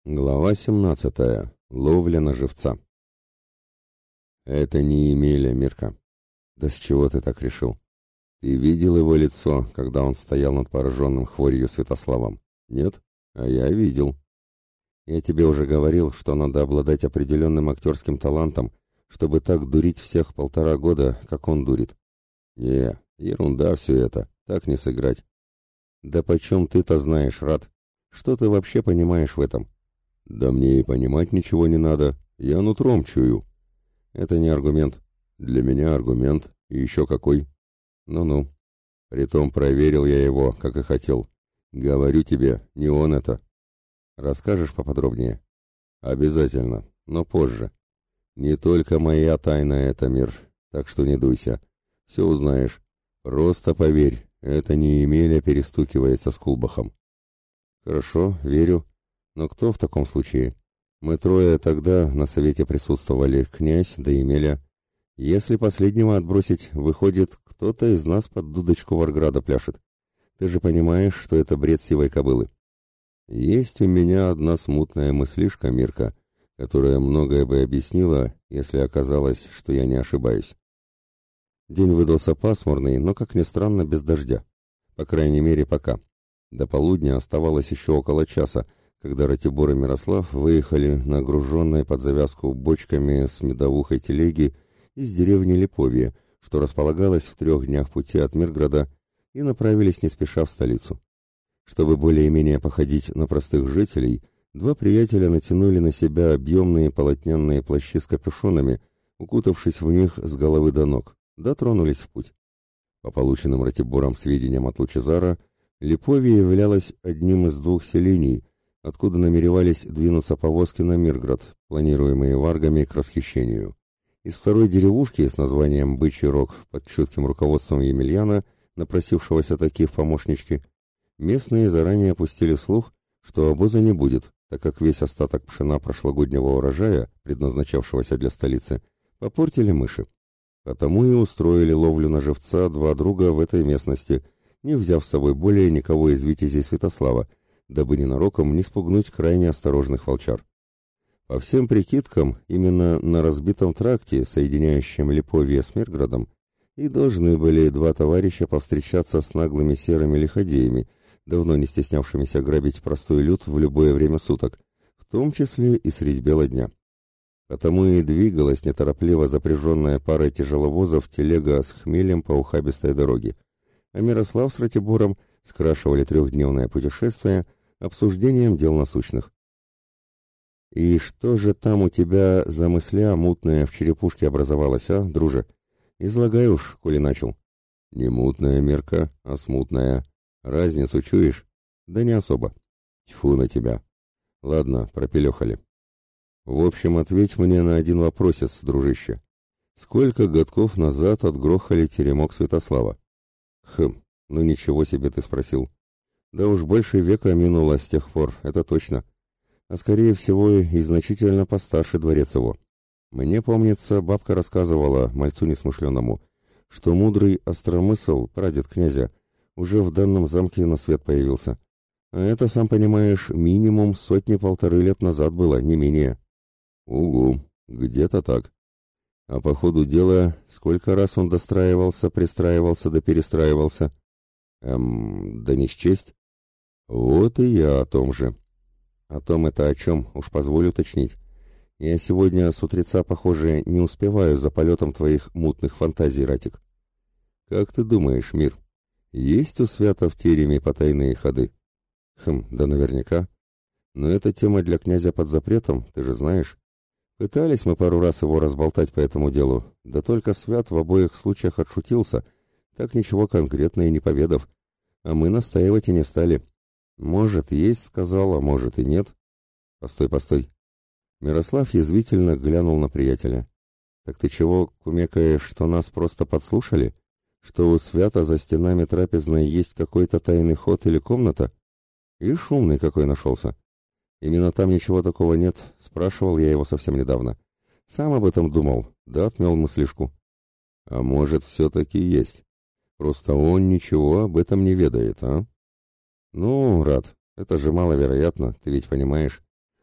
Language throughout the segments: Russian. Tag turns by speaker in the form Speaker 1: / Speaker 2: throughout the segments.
Speaker 1: Глава 17. Ловля на живца. Это не Емеля, Мирка. Да с чего ты так решил? Ты видел его лицо, когда он стоял над пораженным хворью Святославом? Нет? А я видел. Я тебе уже говорил, что надо обладать определенным актерским талантом, чтобы так дурить всех 1,5 года, как он дурит. Не, ерунда все это, так не сыграть. Да почем ты-то знаешь, Рад? Что ты вообще понимаешь в этом? Да мне и понимать ничего не надо, я нутром чую. Это не аргумент. Для меня аргумент, и еще какой. Ну-ну. Притом проверил я его, как и хотел. Говорю тебе, не он это. Расскажешь поподробнее? Обязательно, но позже. Не только моя тайна это, мир, так что не дуйся. Все узнаешь. Просто поверь, это не Емеля перестукивается с Кулбахом. Хорошо, верю. Но кто в таком случае? Мы трое тогда на совете присутствовали, князь да Емеля. Если последнего отбросить, выходит, кто-то из нас под дудочку Варграда пляшет. Ты же понимаешь, что это бред сивой кобылы. Есть у меня одна смутная мыслишка, Мирка, которая многое бы объяснила, если оказалось, что я не ошибаюсь. День выдался пасмурный, но, как ни странно, без дождя. По крайней мере, пока. До полудня оставалось еще около часа, когда Ратибор и Мирослав выехали на груженной под завязку бочками с медовухой телеги из деревни Липовье, что располагалась в 3 днях пути от Мирграда, и направились не спеша в столицу. Чтобы более-менее походить на простых жителей, два приятеля натянули на себя объемные полотняные плащи с капюшонами, укутавшись в них с головы до ног, да тронулись в путь. По полученным Ратибором сведениям от Лучезара, Липовье являлось одним из 2 селений, откуда намеревались двинуться повозки на Мирград, планируемые варгами к расхищению. Из 2-й деревушки с названием Бычий Рог под чутким руководством Емельяна, напросившегося таки в помощнички, местные заранее пустили слух, что обоза не будет, так как весь остаток пшена прошлогоднего урожая, предназначавшегося для столицы, попортили мыши. Потому и устроили ловлю на живца 2 друга в этой местности, не взяв с собой более никого из витязей Святослава, дабы ненароком не спугнуть крайне осторожных волчар. По всем прикидкам, именно на разбитом тракте, соединяющем Липовье с Мирградом, и должны были 2 товарища повстречаться с наглыми серыми лиходеями, давно не стеснявшимися грабить простой люд в любое время суток, в том числе и средь бела дня. Потому и двигалась неторопливо запряженная парой тяжеловозов телега с хмелем по ухабистой дороге, а Мирослав с Ратибором скрашивали 3-дневное путешествие обсуждением дел насущных. «И что же там у тебя за мысля мутная в черепушке образовалась, а, друже? Излагай уж, коли начал». «Не мутная, Мирка, а смутная. Разницу чуешь?» «Да не особо». «Тьфу на тебя». «Ладно, пропелехали. В общем, ответь мне на один вопросец, дружище. Сколько годков назад отгрохали теремок Святослава?» «Хм, ну ничего себе ты спросил. Да уж больше века минуло с тех пор, это точно. А скорее всего и значительно постарше дворец его. Мне, помнится, бабка рассказывала, мальцу несмышленному, что мудрый остромысл, прадед князя, уже в данном замке на свет появился. А это, сам понимаешь, минимум 100-1,5 лет назад было, не менее. Угу, где-то так. А по ходу дела, сколько раз он достраивался, пристраивался да перестраивался? Да не счесть. Вот и я о том же. О том это о чем, уж позволю уточнить. Я сегодня с утреца, похоже, не успеваю за полетом твоих мутных фантазий, Ратик. Как ты думаешь, мир, есть у свята в тереме потайные ходы? Да наверняка. Но эта тема для князя под запретом, ты же знаешь. Пытались мы пару раз его разболтать по этому делу, да только свят в обоих случаях отшутился, так ничего конкретно и не поведав. А мы настаивать и не стали. Может, есть, сказал, а может и нет. Постой, постой. Мирослав язвительно глянул на приятеля. Так ты чего кумекаешь, что нас просто подслушали? Что у свята за стенами трапезной есть какой-то тайный ход или комната? И шумный какой нашелся. Именно там ничего такого нет, спрашивал я его совсем недавно. Сам об этом думал, да отмел мыслишку. А может, все-таки есть. Просто он ничего об этом не ведает, а? Ну, Рад, это же маловероятно, ты ведь понимаешь.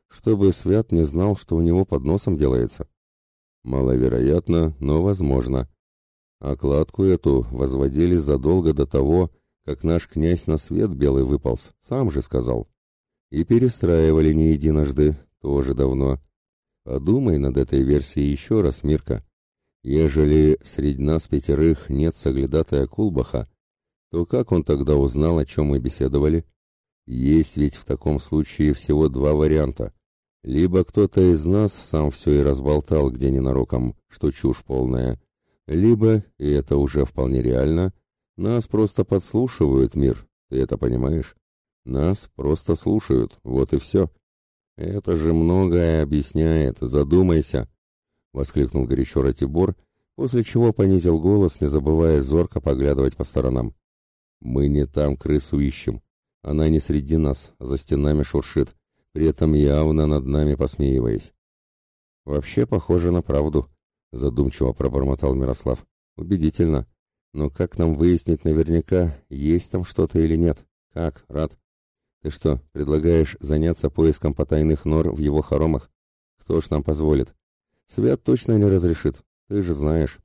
Speaker 1: чтобы Свят не знал, что у него под носом делается? Маловероятно, но возможно. А кладку эту возводили задолго до того, как наш князь на свет белый выполз, сам же сказал. И перестраивали не единожды, тоже давно. Подумай над этой версией еще раз, Мирка. Ежели среди нас 5 нет соглядатая Кулбаха, то как он тогда узнал, о чем мы беседовали? Есть ведь в таком случае всего 2 варианта. Либо кто-то из нас сам все и разболтал где ненароком, что чушь полная, либо, и это уже вполне реально, нас просто подслушивают, Мир, ты это понимаешь? Нас просто слушают, вот и все. Это же многое объясняет, задумайся, воскликнул горячо Ратибор, после чего понизил голос, не забывая зорко поглядывать по сторонам. Мы не там крысу ищем, она не среди нас, за стенами шуршит, при этом явно над нами посмеиваясь. Вообще похоже на правду, задумчиво пробормотал Мирослав. Убедительно. Но как нам выяснить наверняка, есть там что-то или нет? Как, Рад? Ты что, предлагаешь заняться поиском потайных нор в его хоромах? Кто ж нам позволит? Свят точно не разрешит, ты же знаешь.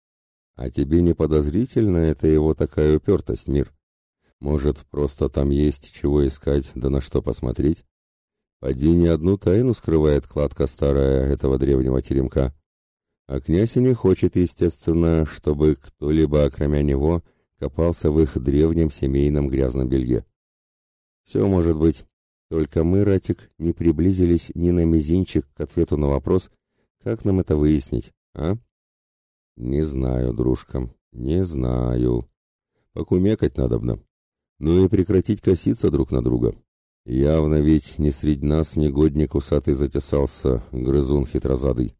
Speaker 1: А тебе не подозрительно это его такая упертость, Мир? Может, просто там есть чего искать, да на что посмотреть? Поди не одну тайну скрывает кладка старая этого древнего теремка. А князь и не хочет, естественно, чтобы кто-либо, окромя него, копался в их древнем семейном грязном белье. Все может быть, только мы, Ратик, не приблизились ни на мизинчик к ответу на вопрос, как нам это выяснить, а? Не знаю, дружка, не знаю. Покумекать надобно. Ну и прекратить коситься друг на друга. Явно ведь не среди нас негодник усатый затесался, грызун хитрозадый.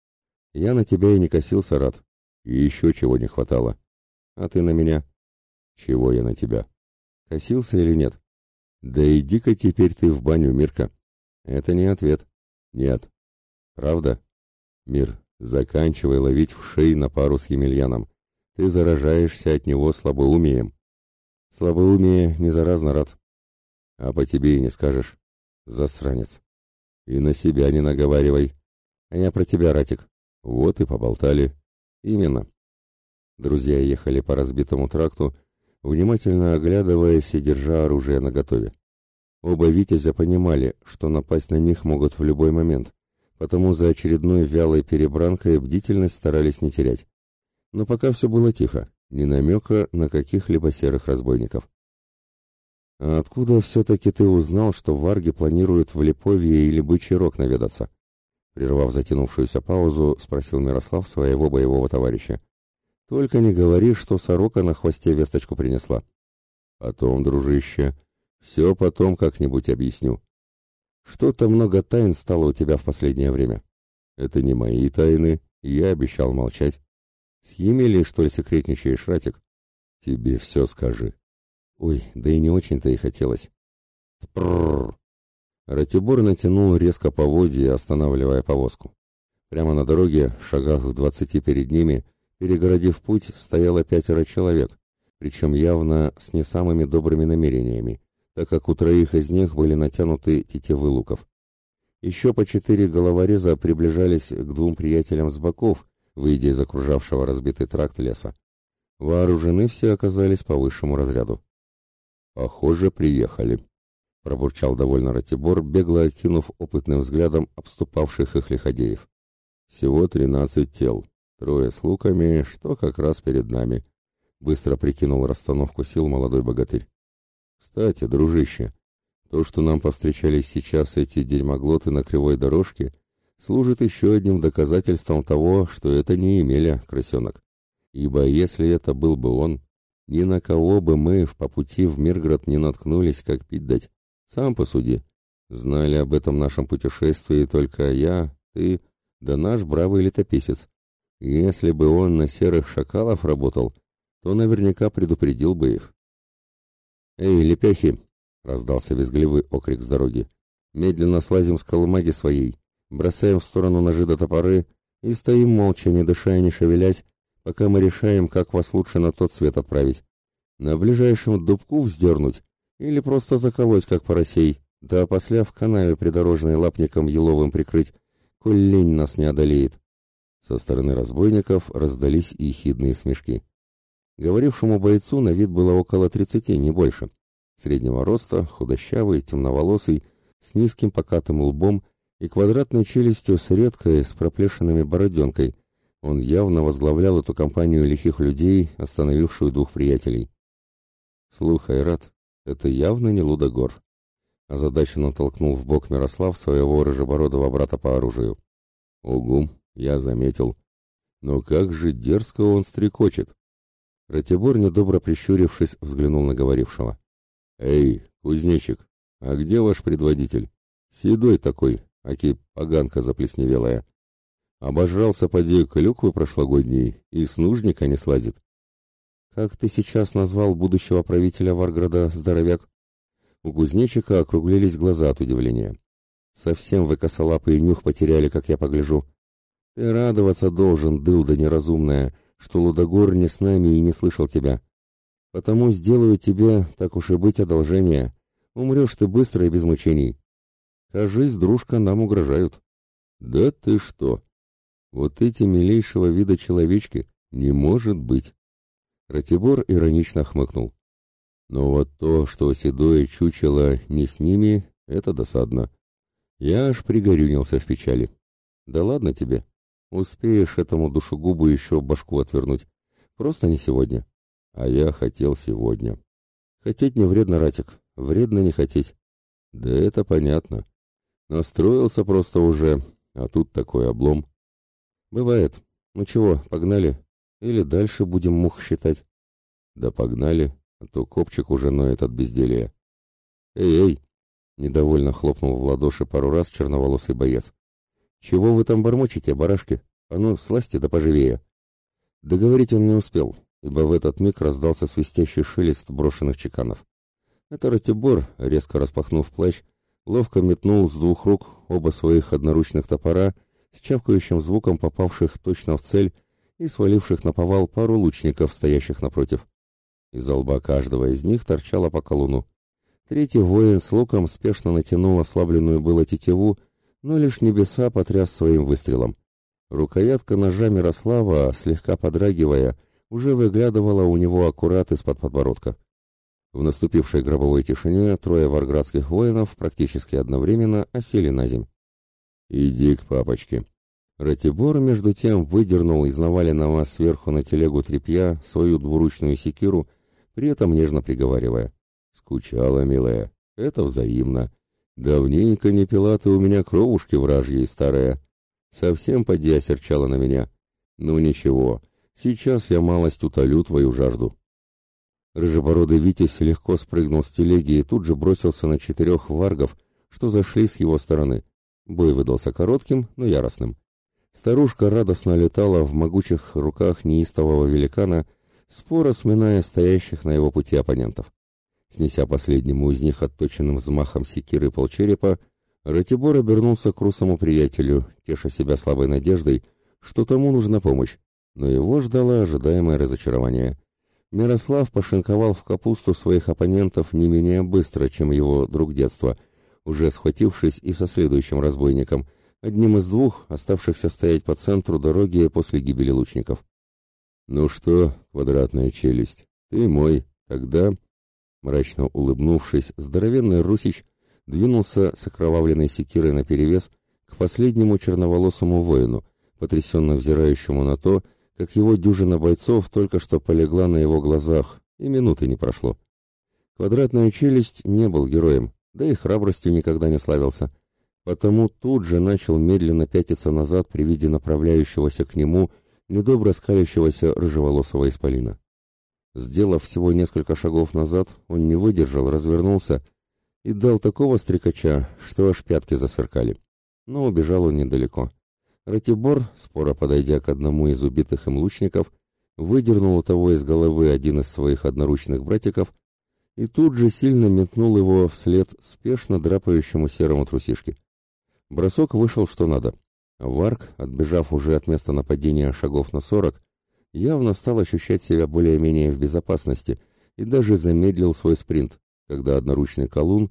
Speaker 1: Я на тебя и не косился, Рад. И еще чего не хватало. А ты на меня? Чего я на тебя? Косился или нет? Да иди-ка теперь ты в баню, Мирка. Это не ответ. Нет. Правда? Мир, заканчивай ловить в шеи на пару с Емельяном. Ты заражаешься от него слабоумием. Слабоумие не заразно, Рад. А по тебе и не скажешь. Засранец. И на себя не наговаривай. А я про тебя, Ратик. Вот и поболтали. Именно. Друзья ехали по разбитому тракту, внимательно оглядываясь и держа оружие наготове. Оба витязя понимали, что напасть на них могут в любой момент, потому за очередной вялой перебранкой бдительность старались не терять. Но пока все было тихо, ни намека на каких-либо серых разбойников. «А откуда все-таки ты узнал, что варги планируют в Липовье или Бычий Рог наведаться?» Прервав затянувшуюся паузу, спросил Мирослав своего боевого товарища. «Только не говори, что сорока на хвосте весточку принесла». «Потом, дружище, все потом как-нибудь объясню. Что-то много тайн стало у тебя в последнее время». «Это не мои тайны, я обещал молчать». «С Емелей, что ли, секретничаешь, Ратик?» «Тебе все скажи». «Ой, да и не очень-то и хотелось». «Тпрррр». Ратибор натянул резко поводья, останавливая повозку. Прямо на дороге, в шагах в 20 перед ними, перегородив путь, стояло 5 человек, причем явно с не самыми добрыми намерениями, так как у 3 из них были натянуты тетивы луков. Еще по 4 головореза приближались к 2 приятелям с боков, выйдя из окружавшего разбитый тракт леса. Вооружены все оказались по высшему разряду. «Похоже, приехали», — пробурчал довольно Ратибор, бегло окинув опытным взглядом обступавших их лиходеев. «Всего 13 тел, 3 с луками, что как раз перед нами», — быстро прикинул расстановку сил молодой богатырь. «Кстати, дружище, то, что нам повстречались сейчас эти дерьмоглоты на кривой дорожке, служит еще одним доказательством того, что это не Емеля, крысенок. Ибо если это был бы он, ни на кого бы мы по пути в Мирград не наткнулись, как пить дать. Сам посуди. Знали об этом нашем путешествии только я, ты, да наш бравый летописец. Если бы он на серых шакалов работал, то наверняка предупредил бы их». «Эй, лепехи!» — раздался визгливый окрик с дороги. «Медленно слазим с колымаги своей, бросаем в сторону ножи до топоры и стоим молча, не дыша и не шевелясь, пока мы решаем, как вас лучше на тот свет отправить. На ближайшем дубку вздернуть или просто заколоть, как поросей, Да после в канаве придорожной лапником еловым прикрыть, коль лень нас не одолеет. Со стороны разбойников раздались ехидные смешки. Говорившему бойцу на вид было около 30, не больше. Среднего роста, худощавый, темноволосый, с низким покатым лбом и квадратной челюстью с редкой, с проплешинами бороденкой. Он явно возглавлял эту компанию лихих людей, остановившую двух приятелей. «Слухай, Рад, это явно не Лудогор», — озадаченно толкнул в бок Мирослав своего рыжебородого брата по оружию. «Угу, я заметил. Но как же дерзко он стрекочет!» Ратибор, недобро прищурившись, взглянул на говорившего. «Эй, кузнечик, а где ваш предводитель? Седой такой, аки поганка заплесневелая. Обожрался поди клюквы прошлогодней и с нужника не слазит». «Как ты сейчас назвал будущего правителя Варграда, здоровяк?» У кузнечика округлились глаза от удивления. «Совсем вы косолапый нюх потеряли, как я погляжу. Ты радоваться должен, дылда неразумная, что Лудогор не с нами и не слышал тебя. Потому сделаю тебе, так уж и быть, одолжение. Умрешь ты быстро и без мучений. Кажись, дружка, нам угрожают». «Да ты что? Вот эти милейшего вида человечки, не может быть!» Ратибор иронично хмыкнул. «Но вот то, что седое чучело не с ними, это досадно. Я аж пригорюнился в печали. Да ладно тебе, успеешь этому душегубу еще башку отвернуть. Просто не сегодня. А я хотел сегодня. Хотеть не вредно, Ратик, вредно не хотеть. Да это понятно. Настроился просто уже, а тут такой облом. Бывает. Ну чего, погнали? Или дальше будем мух считать?» «Да погнали, а то копчик уже ноет от безделья». «Эй-эй!» — недовольно хлопнул в ладоши пару раз черноволосый боец. «Чего вы там бормочете, барашки? А ну, слазьте да поживее!» Договорить он не успел, ибо в этот миг раздался свистящий шелест брошенных чеканов. Это Ратибор, резко распахнув плащ, ловко метнул с двух рук оба своих одноручных топора с чавкающим звуком попавших точно в цель и сваливших наповал пару лучников, стоящих напротив. Из-за лба каждого из них торчало по колуну. Третий воин с луком спешно натянул ослабленную было тетиву, но лишь небеса потряс своим выстрелом. Рукоятка ножа Мирослава, слегка подрагивая, уже выглядывала у него аккурат из-под подбородка. В наступившей гробовой тишине трое варградских воинов практически одновременно осели на земь. «Иди к папочке». Ратибор, между тем, выдернул из наваленного сверху на телегу тряпья свою двуручную секиру, при этом нежно приговаривая: «Скучала, милая, это взаимно. Давненько не пила ты у меня кровушки вражьей старая. Совсем поди осерчала на меня. Ну ничего, сейчас я малость утолю твою жажду». Рыжебородый Витязь легко спрыгнул с телеги и тут же бросился на 4 варгов, что зашли с его стороны. Бой выдался коротким, но яростным. Старушка радостно летала в могучих руках неистового великана, споро сминая стоящих на его пути оппонентов. Снеся последнему из них отточенным взмахом секиры полчерепа, Ратибор обернулся к русому приятелю, теша себя слабой надеждой, что тому нужна помощь, но его ждало ожидаемое разочарование. Мирослав пошинковал в капусту своих оппонентов не менее быстро, чем его друг детства, уже схватившись и со следующим разбойником, одним из 2, оставшихся стоять по центру дороги после гибели лучников. «Ну что, квадратная челюсть, ты мой, тогда...» Мрачно улыбнувшись, здоровенный русич двинулся с окровавленной секирой наперевес к последнему черноволосому воину, потрясенно взирающему на то, как его дюжина бойцов только что полегла на его глазах, и минуты не прошло. Квадратная челюсть не был героем, да и храбростью никогда не славился, потому тут же начал медленно пятиться назад при виде направляющегося к нему недобро скалящегося рыжеволосого исполина. Сделав всего несколько шагов назад, он не выдержал, развернулся и дал такого стрекача, что аж пятки засверкали. Но убежал он недалеко. Ратибор, споро подойдя к одному из убитых им лучников, выдернул у того из головы один из своих одноручных братиков и тут же сильно метнул его вслед спешно драпающему серому трусишке. Бросок вышел что надо. Варг, отбежав уже от места нападения шагов на 40, явно стал ощущать себя более-менее в безопасности и даже замедлил свой спринт, когда одноручный колун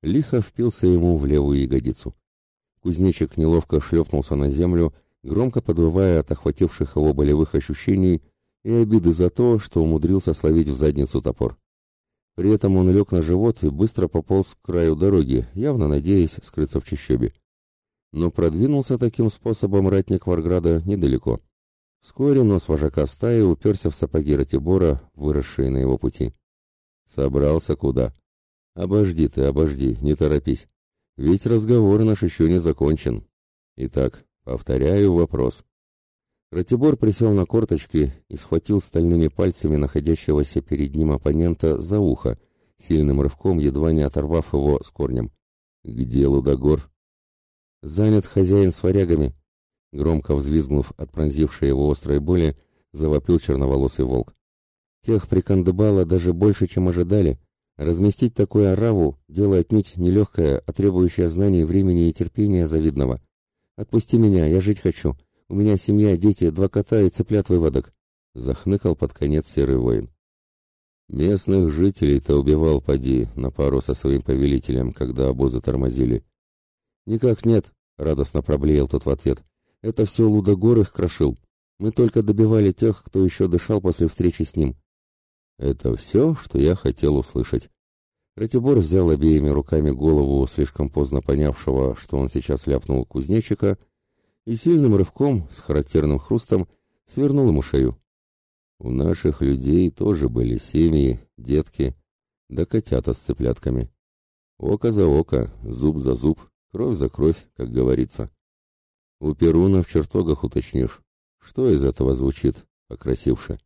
Speaker 1: лихо впился ему в левую ягодицу. Кузнечик неловко шлепнулся на землю, громко подвывая от охвативших его болевых ощущений и обиды за то, что умудрился словить в задницу топор. При этом он лег на живот и быстро пополз к краю дороги, явно надеясь скрыться в чащобе. Но продвинулся таким способом ратник Варграда недалеко. Вскоре нос вожака стаи уперся в сапоги Ратибора, выросшие на его пути. «Собрался куда?» «Обожди ты, обожди, не торопись. Ведь разговор наш еще не закончен. Итак, повторяю вопрос». Ратибор присел на корточки и схватил стальными пальцами находящегося перед ним оппонента за ухо, сильным рывком едва не оторвав его с корнем. «Где Лудогор?» «Занят хозяин с варягами», — громко взвизгнув от пронзившей его острой боли, завопил черноволосый волк. «Тех прикандыбало даже больше, чем ожидали. Разместить такую ораву — дело отнюдь нелегкое, а требующее знаний, времени и терпения завидного. Отпусти меня, я жить хочу. У меня семья, дети, 2 кота и цыплят выводок», — захныкал под конец серый воин. «Местных жителей-то убивал, поди, на пару со своим повелителем, когда обозы тормозили». «Никак нет», — радостно проблеял тот в ответ. «Это все Лудогор их крошил. Мы только добивали тех, кто еще дышал после встречи с ним». «Это все, что я хотел услышать». Ратибор взял обеими руками голову слишком поздно понявшего, что он сейчас ляпнул кузнечика, и сильным рывком, с характерным хрустом, свернул ему шею. У наших людей тоже были семьи, детки, да котята с цыплятками. Око за око, зуб за зуб, кровь за кровь, как говорится. У Перуна в чертогах уточнишь, что из этого звучит покрасивше.